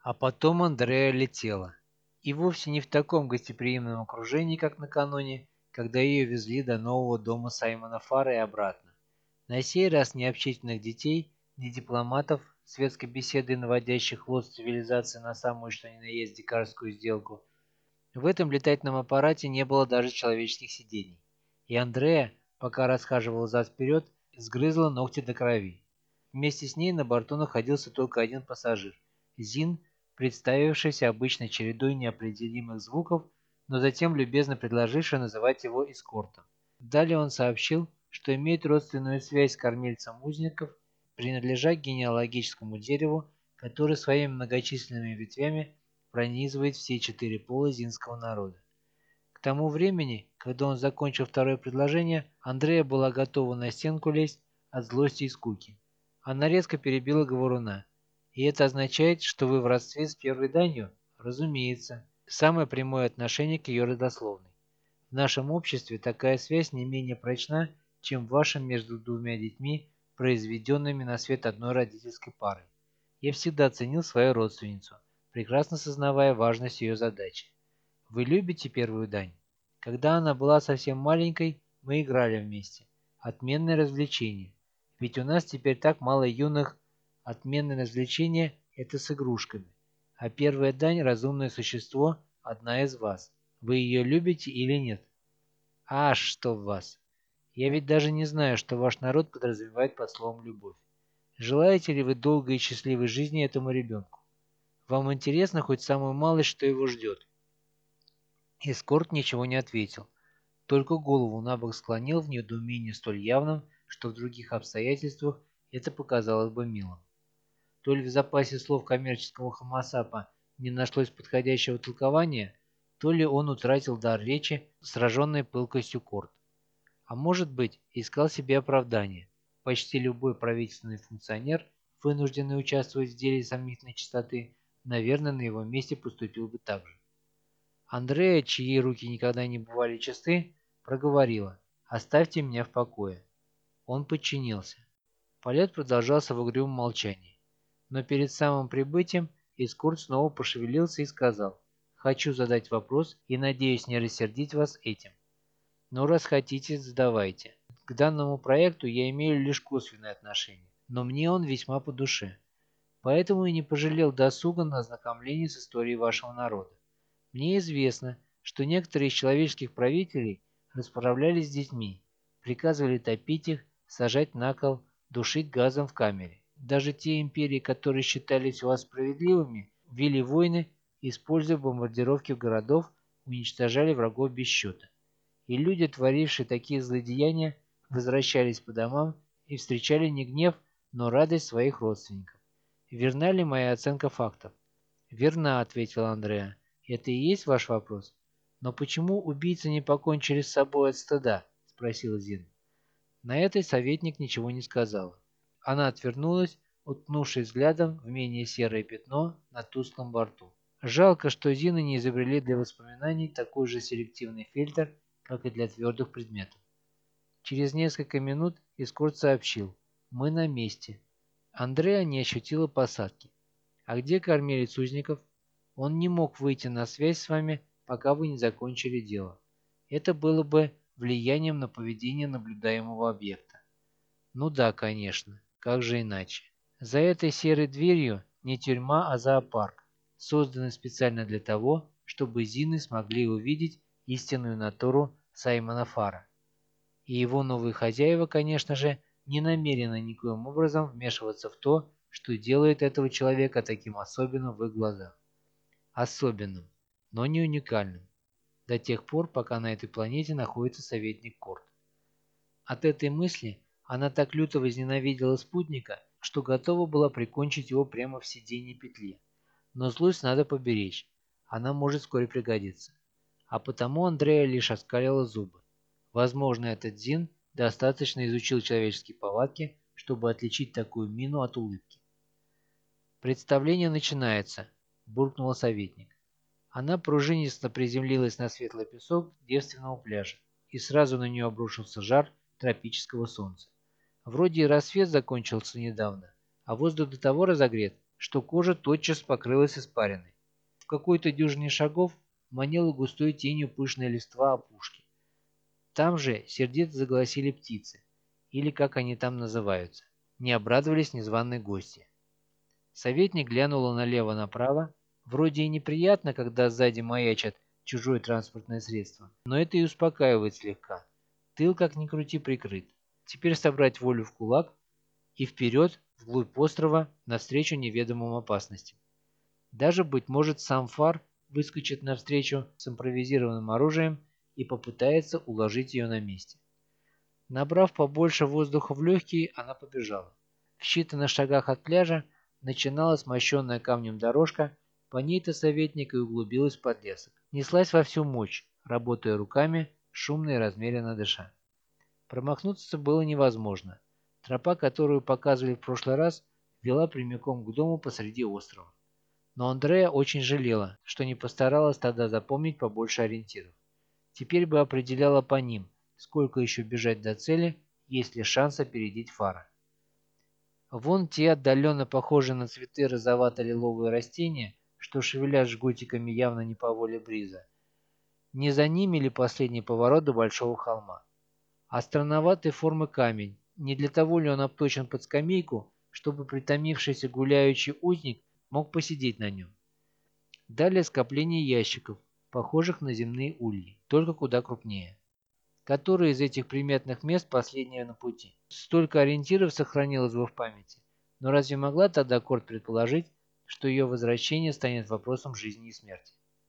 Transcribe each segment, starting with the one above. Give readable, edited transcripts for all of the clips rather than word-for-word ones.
А потом Андреа летела. И вовсе не в таком гостеприимном окружении, как накануне, когда ее везли до нового дома Саймона Фара и обратно. На сей раз ни общительных детей, ни дипломатов, светской беседы, наводящих лод цивилизации на самую что ни на есть дикарскую сделку. В этом летательном аппарате не было даже человеческих сидений. И Андреа, пока расхаживала взад-вперед, сгрызла ногти до крови. Вместе с ней на борту находился только один пассажир – Зин, представившийся обычной чередой неопределимых звуков, но затем любезно предложивший называть его эскортом. Далее он сообщил, что имеет родственную связь с кормильцем узников, принадлежа к генеалогическому дереву, которое своими многочисленными ветвями пронизывает все 4 пола зинского народа. К тому времени, когда он закончил второе предложение, Андрея была готова на стенку лезть от злости и скуки. Она резко перебила говоруна. «И это означает, что вы в родстве с первой данью?» «Разумеется». Самое прямое отношение к ее родословной. В нашем обществе такая связь не менее прочна, чем в вашем между двумя детьми, произведенными на свет одной родительской парой. Я всегда ценил свою родственницу, прекрасно сознавая важность ее задачи. Вы любите первую дань? Когда она была совсем маленькой, мы играли вместе. Отменное развлечение. Ведь у нас теперь так мало юных. Отменное развлечение – это с игрушками. А первая дань – разумное существо, одна из вас. Вы ее любите или нет? Аж что в вас! Я ведь даже не знаю, что ваш народ подразумевает под словом «любовь». Желаете ли вы долгой и счастливой жизни этому ребенку? Вам интересно хоть самую малость, что его ждет? Эскорт ничего не ответил, только голову набок склонил в недоумении столь явном, что в других обстоятельствах это показалось бы милым. То ли в запасе слов коммерческого хомосапа не нашлось подходящего толкования, то ли он утратил дар речи, сраженной пылкостью Корт. А может быть, искал себе оправдание. Почти любой правительственный функционер, вынужденный участвовать в деле сомнительной чистоты, наверное, на его месте поступил бы так же. Андреа, чьи руки никогда не бывали чисты, проговорила: «Оставьте меня в покое». Он подчинился. Полет продолжался в угрюмом молчании. Но перед самым прибытием эскорт снова пошевелился и сказал: «Хочу задать вопрос и надеюсь не рассердить вас этим. Но раз хотите, задавайте. К данному проекту я имею лишь косвенное отношение, но мне он весьма по душе. Поэтому и не пожалел досуга на ознакомление с историей вашего народа. Мне известно, что некоторые из человеческих правителей расправлялись с детьми, приказывали топить их, сажать на кол, душить газом в камере. Даже те империи, которые считались у вас справедливыми, вели войны, используя бомбардировки городов, уничтожали врагов без счета. И люди, творившие такие злодеяния, возвращались по домам и встречали не гнев, но радость своих родственников. Верна ли моя оценка фактов? «Верна», — ответил Андреа. «Это и есть ваш вопрос? Но почему убийцы не покончили с собой от стыда?» — спросил Зин. На это советник ничего не сказала. Она отвернулась, уткнувшись взглядом в менее серое пятно на тусклом борту. Жалко, что Зины не изобрели для воспоминаний такой же селективный фильтр, как и для твердых предметов. Через несколько минут эскорт сообщил: «Мы на месте». Андреа не ощутила посадки. «А где кормилец узников?» «Он не мог выйти на связь с вами, пока вы не закончили дело. Это было бы влиянием на поведение наблюдаемого объекта». «Ну да, конечно. Как же иначе? За этой серой дверью не тюрьма, а зоопарк, созданный специально для того, чтобы Зины смогли увидеть истинную натуру Саймона Фара. И его новые хозяева, конечно же, не намерены никоим образом вмешиваться в то, что делает этого человека таким особенным в их глазах. Особенным, но не уникальным. До тех пор, пока на этой планете находится советник Корт. От этой мысли она так люто возненавидела спутника, что готова была прикончить его прямо в сиденье петли. Но злость надо поберечь, она может вскоре пригодиться. А потому Андрея лишь оскалила зубы. Возможно, этот Зин достаточно изучил человеческие повадки, чтобы отличить такую мину от улыбки. «Представление начинается», – буркнул советник. Она пружинисто приземлилась на светлый песок девственного пляжа, и сразу на нее обрушился жар тропического солнца. Вроде и рассвет закончился недавно, а воздух до того разогрет, что кожа тотчас покрылась испариной. В какой-то дюжине шагов манила густой тенью пышная листва опушки. Там же сердито заголосили птицы, или как они там называются. Не обрадовались незваные гости. Советник глянула налево-направо. Вроде и неприятно, когда сзади маячат чужое транспортное средство, но это и успокаивает слегка. Тыл, как ни крути, прикрыт. Теперь собрать волю в кулак и вперед, вглубь острова, навстречу неведомым опасностям. Даже, быть может, сам Фар выскочит навстречу с импровизированным оружием и попытается уложить ее на месте. Набрав побольше воздуха в легкие, она побежала. В считанных шагах от пляжа начиналась мощенная камнем дорожка, по ней-то советник и углубилась в подлесок. Неслась во всю мощь, работая руками, шумно и размеренно дыша. Промахнуться было невозможно. Тропа, которую показывали в прошлый раз, вела прямиком к дому посреди острова. Но Андреа очень жалела, что не постаралась тогда запомнить побольше ориентиров. Теперь бы определяла по ним, сколько еще бежать до цели, есть ли шанс опередить Фара. Вон те отдаленно похожие на цветы розовато-лиловые растения, что шевелят жгутиками явно не по воле бриза. Не за ними ли последний поворот до большого холма? А странноватой формы камень. Не для того ли он обточен под скамейку, чтобы притомившийся гуляющий узник мог посидеть на нем? Далее скопление ящиков, похожих на земные ульи, только куда крупнее. Которые из этих приметных мест последнее на пути? Столько ориентиров сохранилось бы в памяти, но разве могла тогда Корт предположить, что ее возвращение станет вопросом жизни и смерти?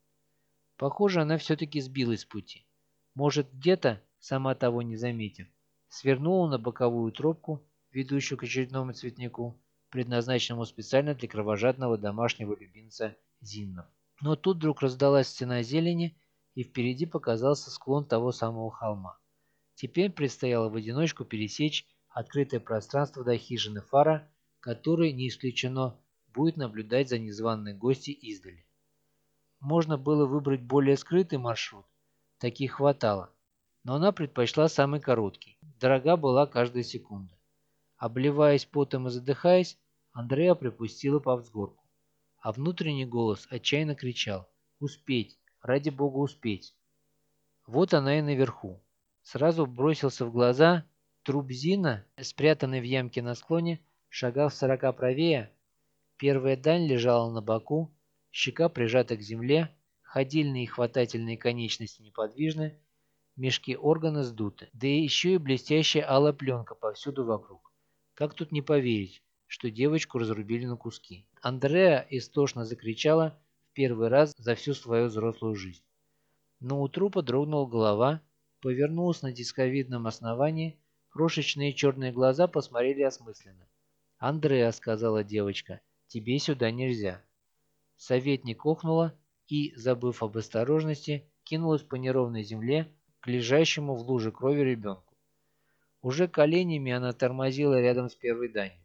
Похоже, она все-таки сбилась с пути. Может, где-то, сама того не заметив, свернула на боковую тропку, ведущую к очередному цветнику, предназначенному специально для кровожадного домашнего любимца Зиннов. Но тут вдруг раздалась стена зелени, и впереди показался склон того самого холма. Теперь предстояло в одиночку пересечь открытое пространство до хижины Фара, который, не исключено, будет наблюдать за незваной гостьей издали. Можно было выбрать более скрытый маршрут, таких хватало, но она предпочла самый короткий. Дорога была каждая секунда. Обливаясь потом и задыхаясь, Андреа припустила по взгорку, а внутренний голос отчаянно кричал: «Успеть! Ради бога, успеть!» Вот она и наверху. Сразу бросился в глаза труп Зина, спрятанный в ямке на склоне, шагах в 40 правее. Первая дань лежала на боку, щека прижата к земле, ходильные и хватательные конечности неподвижны, мешки органа сдуты, да и еще и блестящая алая пленка повсюду вокруг. Как тут не поверить, что девочку разрубили на куски? Андреа истошно закричала в первый раз за всю свою взрослую жизнь. Но у трупа дрогнула голова, повернулась на дисковидном основании, крошечные черные глаза посмотрели осмысленно. «Андреа», — сказала девочка, — «тебе сюда нельзя». Советник охнула и, забыв об осторожности, кинулась по неровной земле к лежащему в луже крови ребенку. Уже коленями она тормозила рядом с первой данью.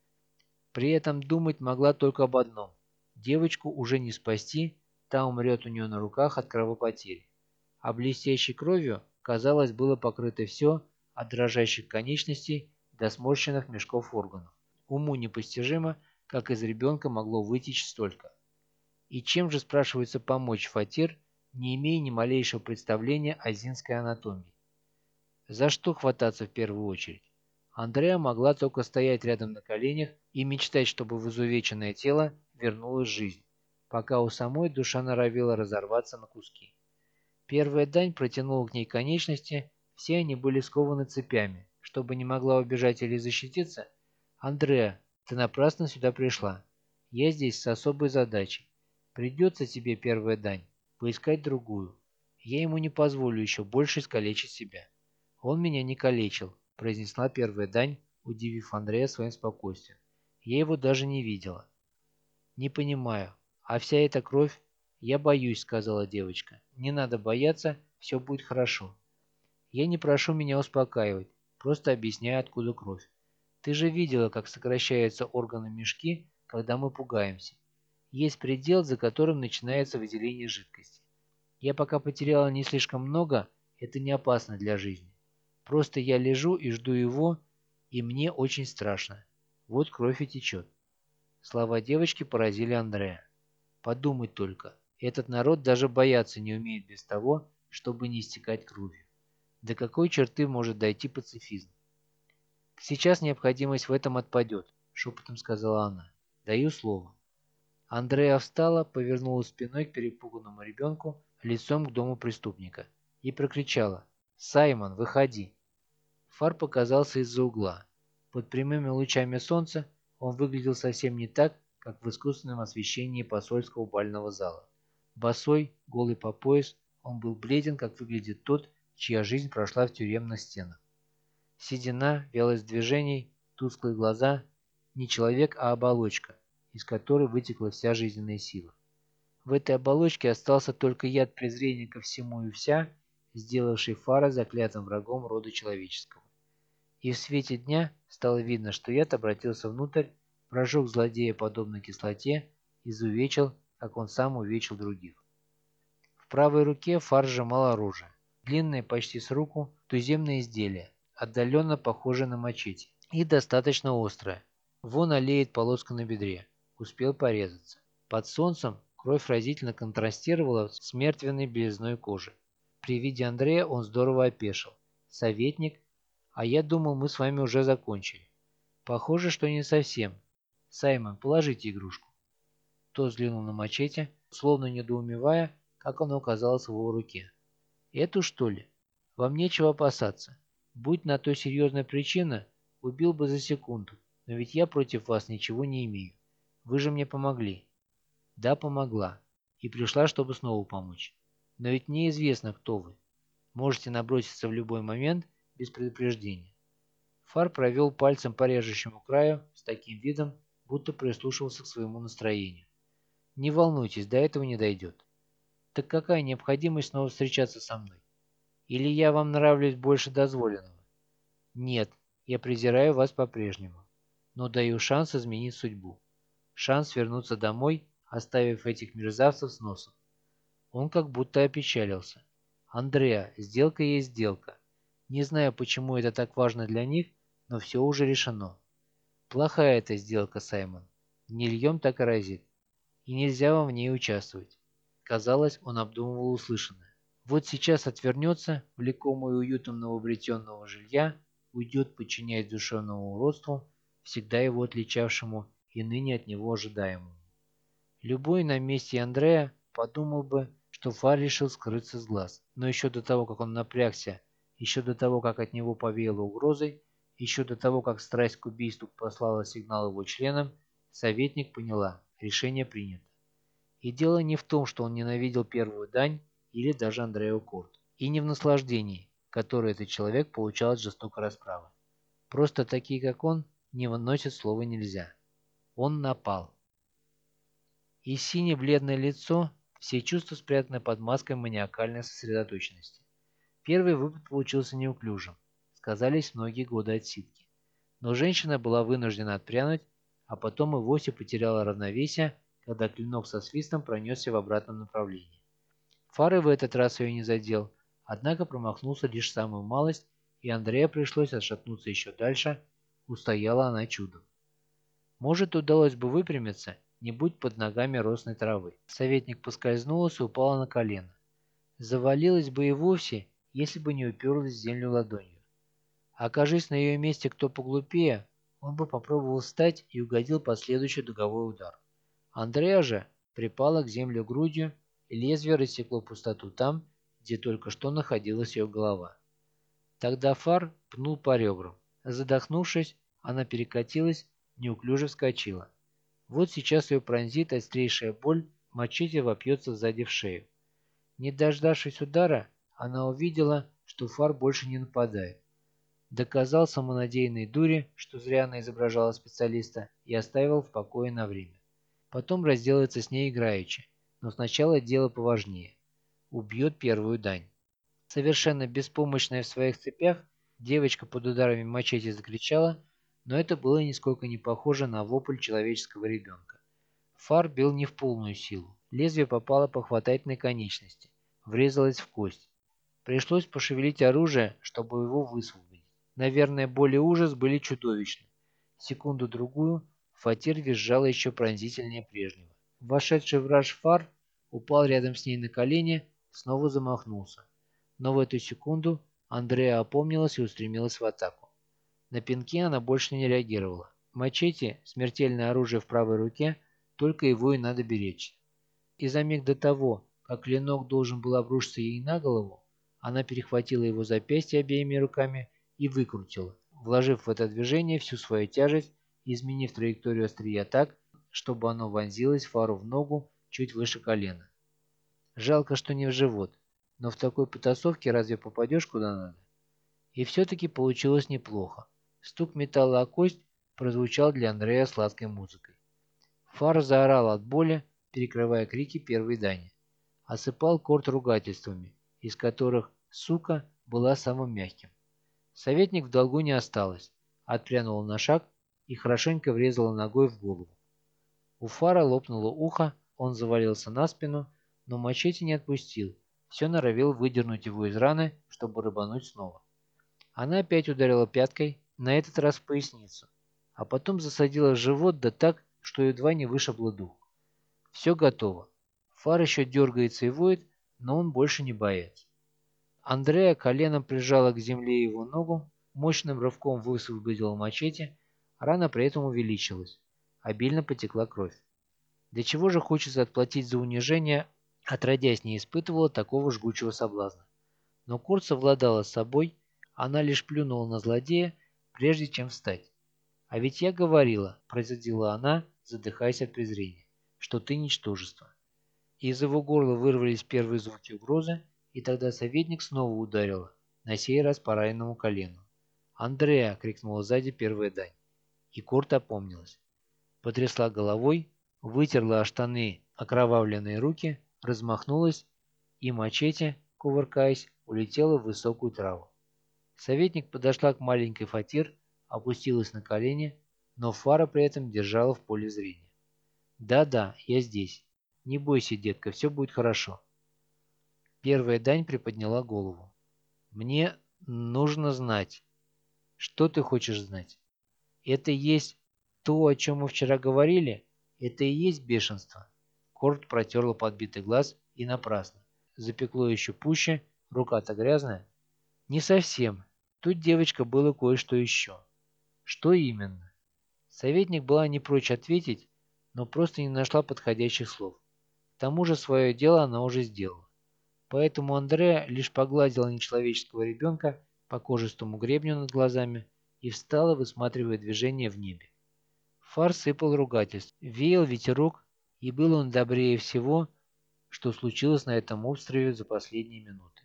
При этом думать могла только об одном. Девочку уже не спасти, та умрет у нее на руках от кровопотери. А блестящей кровью, казалось, было покрыто все, от дрожащих конечностей до сморщенных мешков органов. Уму непостижимо, как из ребенка могло вытечь столько. И чем же, спрашивается, помочь Фатир, не имея ни малейшего представления о зинской анатомии? За что хвататься в первую очередь? Андреа могла только стоять рядом на коленях и мечтать, чтобы в изувеченное тело вернулась жизнь, пока у самой душа норовила разорваться на куски. Первая дань протянула к ней конечности, все они были скованы цепями. Чтобы не могла убежать или защититься: «Андреа, ты напрасно сюда пришла. Я здесь с особой задачей. Придется тебе, первая дань, поискать другую. Я ему не позволю еще больше искалечить себя». «Он меня не калечил», — произнесла первая дань, удивив Андрея своим спокойствием. «Я его даже не видела». «Не понимаю. А вся эта кровь?» «Я боюсь», — сказала девочка. «Не надо бояться, все будет хорошо». «Я не прошу меня успокаивать, просто объясняю, откуда кровь. Ты же видела, как сокращаются органы мешки, когда мы пугаемся. Есть предел, за которым начинается выделение жидкости. Я пока потеряла не слишком много, это не опасно для жизни. Просто я лежу и жду его, и мне очень страшно. Вот кровь и течет». Слова девочки поразили Андрея. Подумать только, этот народ даже бояться не умеет без того, чтобы не истекать кровью. До какой черты может дойти пацифизм? «Сейчас необходимость в этом отпадет», — шепотом сказала она. «Даю слово». Андреа встала, повернула спиной к перепуганному ребенку, лицом к дому преступника, и прокричала: «Саймон, выходи!». Фар показался из-за угла. Под прямыми лучами солнца он выглядел совсем не так, как в искусственном освещении посольского бального зала. Босой, голый по пояс, он был бледен, как выглядит тот, чья жизнь прошла в тюремных стенах. Седина, вялость движений, тусклые глаза. Не человек, а оболочка, из которой вытекла вся жизненная сила. В этой оболочке остался только яд презрения ко всему и вся, сделавший Фара заклятым врагом рода человеческого. И в свете дня стало видно, что яд обратился внутрь, прожег злодея подобно кислоте, изувечил, как он сам увечил других. В правой руке Фар сжимал оружие. Длинное, почти с руку, туземное изделие, отдаленно похожее на мачете, и достаточно острое. Вон олеет полоска на бедре. Успел порезаться. Под солнцем кровь разительно контрастировала с мертвенной белизной кожи. При виде Андрея он здорово опешил. «Советник? А я думал, мы с вами уже закончили». «Похоже, что не совсем. Саймон, положите игрушку». Тот взглянул на мачете, словно недоумевая, как оно оказалось в его руке. «Эту, что ли? Вам нечего опасаться. Будь на то серьезная причина, убил бы за секунду, но ведь я против вас ничего не имею. Вы же мне помогли». «Да, помогла. И пришла, чтобы снова помочь. Но ведь мне известно, кто вы. Можете наброситься в любой момент без предупреждения». Фар провел пальцем по режущему краю с таким видом, будто прислушивался к своему настроению. «Не волнуйтесь, до этого не дойдет. Так какая необходимость снова встречаться со мной? Или я вам нравлюсь больше дозволенного? Нет, я презираю вас по-прежнему, но даю шанс изменить судьбу. Шанс вернуться домой, оставив этих мерзавцев с носом». Он как будто опечалился. «Андреа, сделка есть сделка. Не знаю, почему это так важно для них, но все уже решено. Плохая эта сделка, Саймон. Не льем, так и разит. И нельзя вам в ней участвовать». Казалось, он обдумывал услышанное. Вот сейчас отвернется, влекомый уютом новообретенного жилья, уйдет, подчиняясь душевному уродству, всегда его отличавшему и ныне от него ожидаемому. Любой на месте Андрея подумал бы, что Фар решил скрыться с глаз. Но еще до того, как он напрягся, еще до того, как от него повеяло угрозой, еще до того, как страсть к убийству послала сигнал его членам, советник поняла: решение принято. И дело не в том, что он ненавидел первую дань или даже Андрею Корт, и не в наслаждении, которое этот человек получал от жестокой расправы. Просто такие, как он, не выносят слова «нельзя». Он напал. И сине-бледное лицо, все чувства спрятаны под маской маниакальной сосредоточенности. Первый выпад получился неуклюжим. Сказались многие годы отсидки. Но женщина была вынуждена отпрянуть, а потом и вовсе потеряла равновесие, когда клинок со свистом пронесся в обратном направлении. Фары в этот раз ее не задел, однако промахнулся лишь самую малость, и Андрея пришлось отшатнуться еще дальше, устояла она чудом. Может, удалось бы выпрямиться, не будь под ногами росной травы. Советник поскользнулась и упала на колено. Завалилась бы и вовсе, если бы не уперлась в землю ладонью. Окажись на ее месте кто поглупее, он бы попробовал встать и угодил под следующий дуговой удар. Андреа же припала к земле грудью, и лезвие рассекло пустоту там, где только что находилась ее голова. Тогда Фар пнул по ребрам. Задохнувшись, она перекатилась, неуклюже вскочила. Вот сейчас ее пронзит острейшая боль, мачете вопьется сзади в шею. Не дождавшись удара, она увидела, что Фар больше не нападает. Доказал самонадеянной дуре, что зря она изображала специалиста, и оставил в покое на время. Потом разделается с ней играючи, но сначала дело поважнее. Убьет первую дань. Совершенно беспомощная в своих цепях, девочка под ударами мачете закричала, но это было нисколько не похоже на вопль человеческого ребенка. Фар бил не в полную силу. Лезвие попало по хватательной конечности, врезалось в кость. Пришлось пошевелить оружие, чтобы его высвободить. Наверное, боль и ужас были чудовищны. Секунду-другую Фатир визжала еще пронзительнее прежнего. Вошедший в раж Фар упал рядом с ней на колени, снова замахнулся. Но в эту секунду Андреа опомнилась и устремилась в атаку. На пинки она больше не реагировала. Мачете, смертельное оружие в правой руке, только его и надо беречь. И за миг до того, как клинок должен был обрушиться ей на голову, она перехватила его запястье обеими руками и выкрутила, вложив в это движение всю свою тяжесть и изменив траекторию острия так, чтобы оно вонзилось Фару в ногу чуть выше колена. Жалко, что не в живот, но в такой потасовке разве попадешь куда надо? И все-таки получилось неплохо. Стук металла о кость прозвучал для Андрея сладкой музыкой. Фар заорал от боли, перекрывая крики первой Дани. Осыпал Корт ругательствами, из которых «сука» была самым мягким. Советник в долгу не осталось, отпрянула на шаг и хорошенько врезала ногой в голову. У Фара лопнуло ухо, он завалился на спину, но мачете не отпустил, все норовил выдернуть его из раны, чтобы рыбануть снова. Она опять ударила пяткой, на этот раз в поясницу, а потом засадила в живот да так, что едва не вышибло дух. Все готово. Фар еще дергается и воет, но он больше не боец. Андреа коленом прижала к земле его ногу, мощным рывком высвободила мачете, рана при этом увеличилась. Обильно потекла кровь. Для чего же хочется отплатить за унижение, отродясь не испытывала такого жгучего соблазна. Но Курт совладала с собой, она лишь плюнула на злодея, прежде чем встать. «А ведь я говорила», – процедила она, задыхаясь от презрения, – «что ты ничтожество». Из его горла вырвались первые звуки угрозы, и тогда советник снова ударила, на сей раз по раненому колену. «Андреа!» – крикнула сзади первая Дань. И Курт опомнилась. Потрясла головой, вытерла о штаны окровавленные руки, размахнулась, и мачете, кувыркаясь, улетела в высокую траву. Советник подошла к маленькой Фатир, опустилась на колени, но Фара при этом держала в поле зрения. «Да-да, я здесь. Не бойся, детка, все будет хорошо». Первая Дань приподняла голову. «Мне нужно знать. Что ты хочешь знать? Это и есть то, о чем мы вчера говорили? Это и есть бешенство?» Корт протерла подбитый глаз и напрасно. Запекло еще пуще, рука-то грязная. «Не совсем. Тут, девочка, было кое-что еще». «Что именно?» Советник была не прочь ответить, но просто не нашла подходящих слов. К тому же свое дело она уже сделала. Поэтому Андреа лишь погладила нечеловеческого ребенка по кожистому гребню над глазами и встала, высматривая движение в небе. Фар сыпал ругательств, веял ветерок, и был он добрее всего, что случилось на этом острове за последние минуты.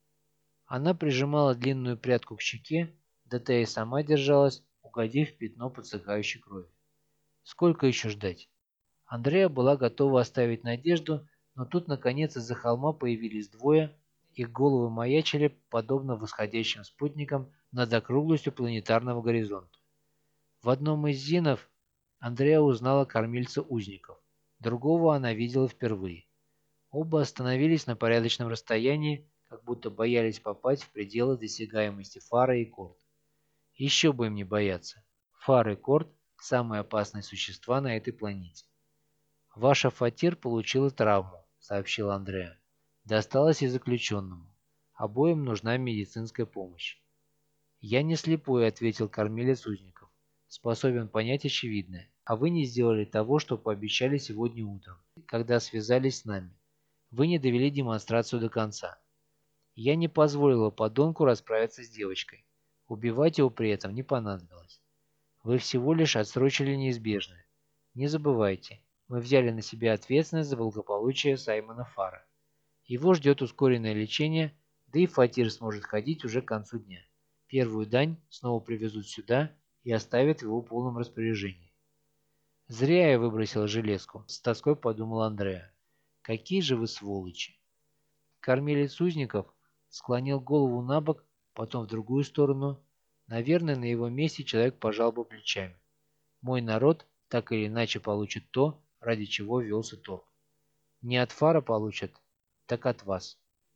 Она прижимала длинную прядку к щеке, да та и сама держалась, угодив в пятно подсыхающей крови. Сколько еще ждать? Андреа была готова оставить надежду, но тут, наконец, из-за холма появились двое, их головы маячили, подобно восходящим спутникам, над округлостью планетарного горизонта. В одном из зинов Андреа узнала кормильца узников, другого она видела впервые. Оба остановились на порядочном расстоянии, как будто боялись попасть в пределы досягаемости Фара и Корт. Еще бы им не бояться. Фар и Корт – самые опасные существа на этой планете. «Ваша Фатир получила травму», — сообщил Андреа. «Досталось и заключенному. Обоим нужна медицинская помощь». «Я не слепой», — ответил кормилец узников. «Способен понять очевидное. А вы не сделали того, что пообещали сегодня утром, когда связались с нами. Вы не довели демонстрацию до конца. Я не позволила подонку расправиться с девочкой. Убивать его при этом не понадобилось. Вы всего лишь отсрочили неизбежное. Не забывайте, мы взяли на себя ответственность за благополучие Саймона Фара. Его ждет ускоренное лечение, да и Фатир сможет ходить уже к концу дня. Первую Дань снова привезут сюда и оставят в его полном распоряжении. «Зря я выбросил железку», — с тоской подумал Андреа. «Какие же вы сволочи!» Кормилец узников склонил голову на бок, потом в другую сторону. Наверное, на его месте человек пожал бы плечами. Мой народ так или иначе получит то, ради чего велся торг. Не от Фара получат, так от вас.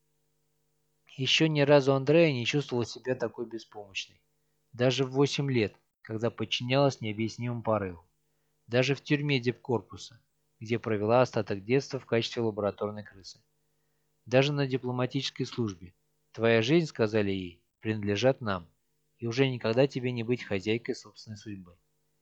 Еще ни разу Андрея не чувствовала себя такой беспомощной. Даже в 8 лет, когда подчинялась необъяснимым порывам. даже в тюрьме дипкорпуса, где провела остаток детства в качестве лабораторной крысы. Даже на дипломатической службе. Твоя жизнь, сказали ей, принадлежат нам, и уже никогда тебе не быть хозяйкой собственной судьбы.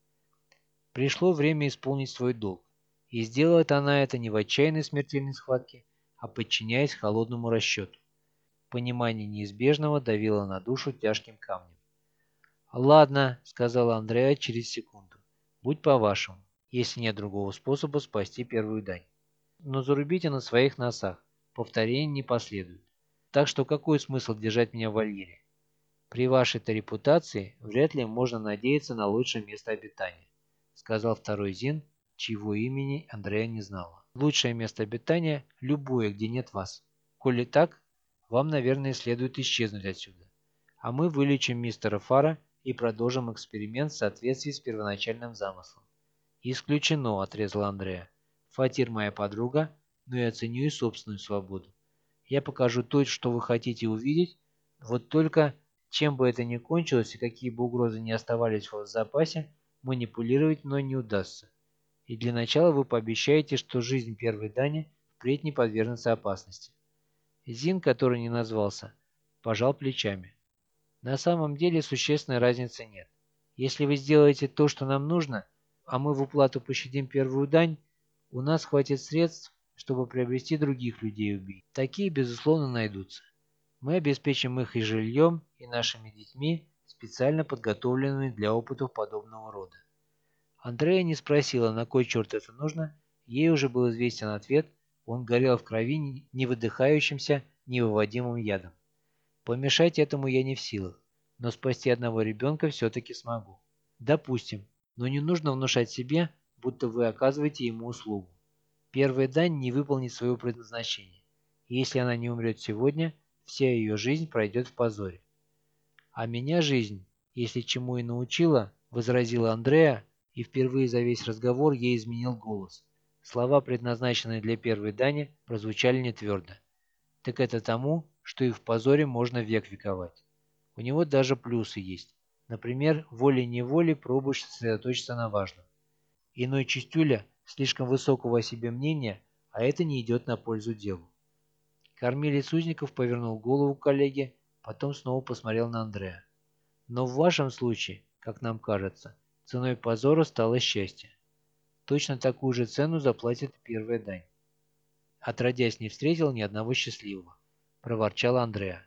Пришло время исполнить свой долг, и сделает она это не в отчаянной смертельной схватке, а подчиняясь холодному расчету. Понимание неизбежного давило на душу тяжким камнем. «Ладно», — сказала Андреа через секунду, — «будь по-вашему, если нет другого способа спасти первую дань. Но зарубите на своих носах, повторения не последует. Так что какой смысл держать меня в вольере? При вашей-то репутации вряд ли можно надеяться на лучшее место обитания», — сказал второй Зин, чьего имени Андреа не знала. «Лучшее место обитания — любое, где нет вас. Коли так, вам, наверное, следует исчезнуть отсюда. А мы вылечим мистера Фара и продолжим эксперимент в соответствии с первоначальным замыслом». «Исключено», — отрезал Андреа. «Фатир моя подруга, но я ценю и собственную свободу. Я покажу то, что вы хотите увидеть, вот только, чем бы это ни кончилось и какие бы угрозы ни оставались у вас в запасе, манипулировать мной не удастся. И для начала вы пообещаете, что жизнь первой Дани впредь не подвергнется опасности». Зин, который не назвался, пожал плечами. «На самом деле существенной разницы нет. Если вы сделаете то, что нам нужно, а мы в уплату пощадим первую дань, у нас хватит средств, чтобы приобрести других людей-убийц. Такие, безусловно, найдутся. Мы обеспечим их и жильем, и нашими детьми, специально подготовленными для опытов подобного рода». Андрея не спросила, на кой черт это нужно, ей уже был известен ответ, он горел в крови невыдыхающимся, невыводимым ядом. Помешать этому я не в силах, но спасти одного ребенка все-таки смогу. Допустим, но не нужно внушать себе, будто вы оказываете ему услугу. Первая дань не выполнит своего предназначения, и если она не умрет сегодня, вся ее жизнь пройдет в позоре. А меня жизнь, если чему и научила, возразила Андреа, и впервые за весь разговор ей изменил голос. Слова, предназначенные для первой дани, прозвучали не твердо. Так это тому, что и в позоре можно век вековать. У него даже плюсы есть. Например, волей-неволей пробуешь сосредоточиться на важном. Иной чистюля слишком высокого о себе мнения, а это не идет на пользу делу. Кормилец узников повернул голову к коллеге, потом снова посмотрел на Андрея. Но в вашем случае, как нам кажется, ценой позора стало счастье. Точно такую же цену заплатит первая дань. Отродясь не встретил ни одного счастливого, проворчал Андреа.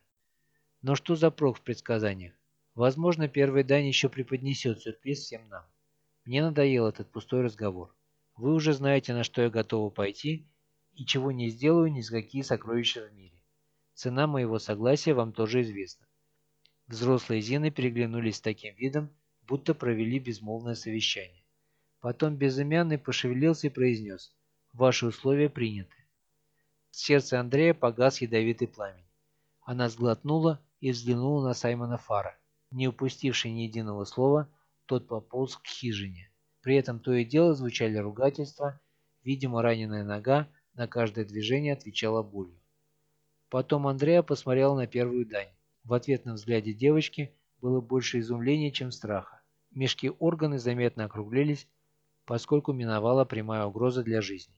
Но что за прок в предсказаниях? Возможно, первая дань еще преподнесет сюрприз всем нам. Мне надоел этот пустой разговор. Вы уже знаете, на что я готова пойти, и чего не сделаю ни за какие сокровища в мире. Цена моего согласия вам тоже известна. Взрослые Зины переглянулись с таким видом, будто провели безмолвное совещание. Потом безымянный пошевелился и произнес: «Ваши условия приняты». В сердце Андрея погас ядовитый пламень. Она сглотнула и взглянула на Саймона Фара. Не упустивший ни единого слова, тот пополз к хижине. При этом то и дело звучали ругательства, видимо, раненая нога на каждое движение отвечала болью. Потом Андреа посмотрел на первую дань. В ответном взгляде девочки было больше изумления, чем страха. Мешки органы заметно округлились, поскольку миновала прямая угроза для жизни.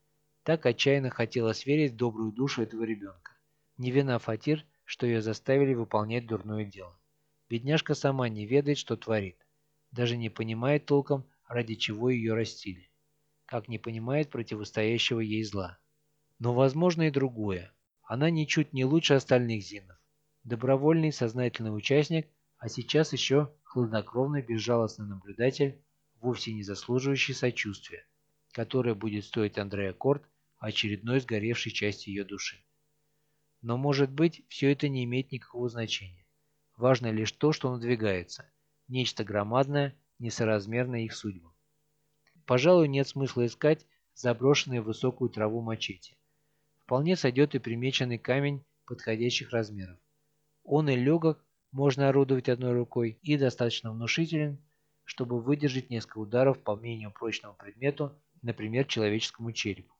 Так отчаянно хотелось верить в добрую душу этого ребенка. Не вина Фатир, что ее заставили выполнять дурное дело. Бедняжка сама не ведает, что творит. Даже не понимает толком, ради чего ее растили. Как не понимает противостоящего ей зла. Но возможно и другое. Она ничуть не лучше остальных Зинов. Добровольный сознательный участник, а сейчас еще хладнокровный безжалостный наблюдатель, вовсе не заслуживающий сочувствия, которое будет стоить Андреа Корт очередной сгоревшей части ее души. Но, может быть, все это не имеет никакого значения. Важно лишь то, что надвигается. Нечто громадное, несоразмерное их судьбам. Пожалуй, нет смысла искать заброшенные в высокую траву мачете. Вполне сойдет и примеченный камень подходящих размеров. Он и легок, можно орудовать одной рукой, и достаточно внушителен, чтобы выдержать несколько ударов по менее прочному предмету, например, человеческому черепу.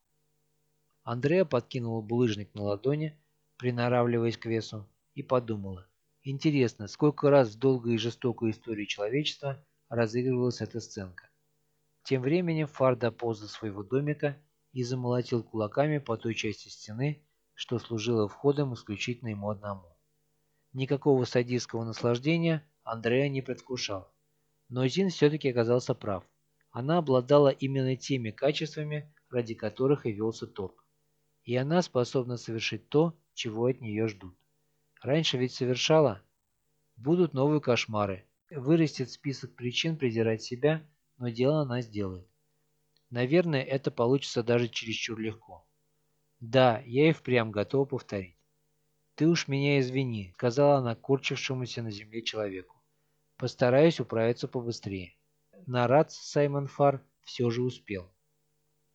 Андреа подкинула булыжник на ладони, приноравливаясь к весу, и подумала. Интересно, сколько раз в долгой и жестокой истории человечества разыгрывалась эта сценка. Тем временем Фар дополз до своего домика и замолотил кулаками по той части стены, что служила входом исключительно ему одному. Никакого садистского наслаждения Андреа не предвкушал. Но Зин все-таки оказался прав. Она обладала именно теми качествами, ради которых и велся торг. И она способна совершить то, чего от нее ждут. Раньше ведь совершала. Будут новые кошмары. Вырастет список причин презирать себя, но дело она сделает. Наверное, это получится даже чересчур легко. Да, я и впрямь готова повторить. «Ты уж меня извини», — сказала она корчившемуся на земле человеку. «Постараюсь управиться побыстрее». На Рац Саймон Фар все же успел.